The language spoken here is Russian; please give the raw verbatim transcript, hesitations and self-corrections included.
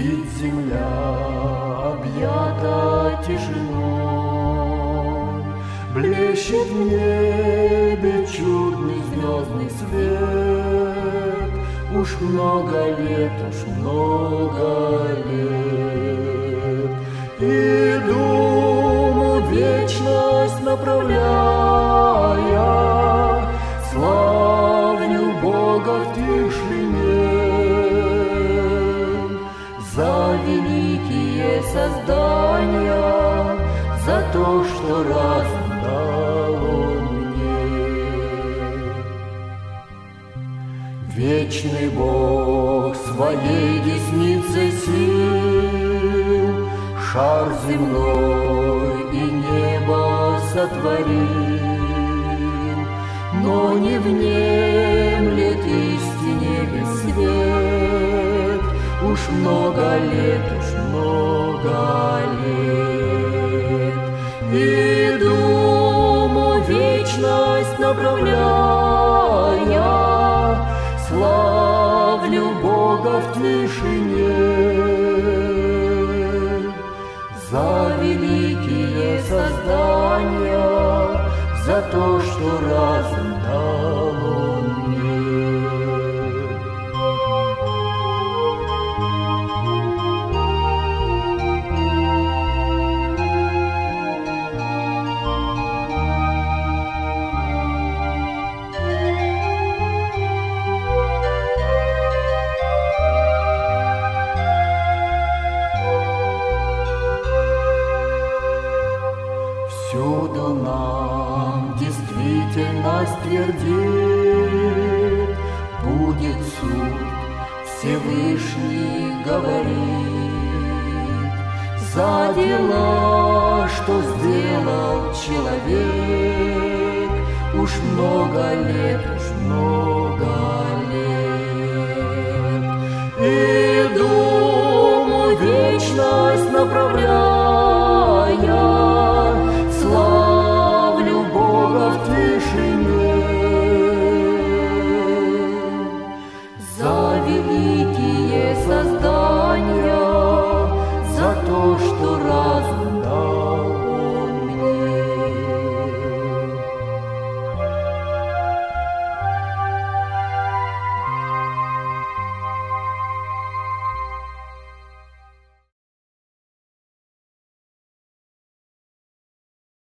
Ведь земля объята тишиной, блещет в небе чудный звездный свет. Уж много лет, уж много лет, и думу вечность направляя, славлю Бога в тишине за великие создания, за то, что разум дал Он мне. Вечный Бог своей десницей сил шар земной и небо сотворил, но не внемлет истине без свет. Уж много лет, уж много лет, и думу вечность направляя, славлю Бога в тишине за великие создания, за то, что разум дал Он мне. Всюду нам действительность твердит, будет суд, Всевышний говорит, за дела, что сделал человек. Уж много лет, уж много лет, и думу вечность направляет,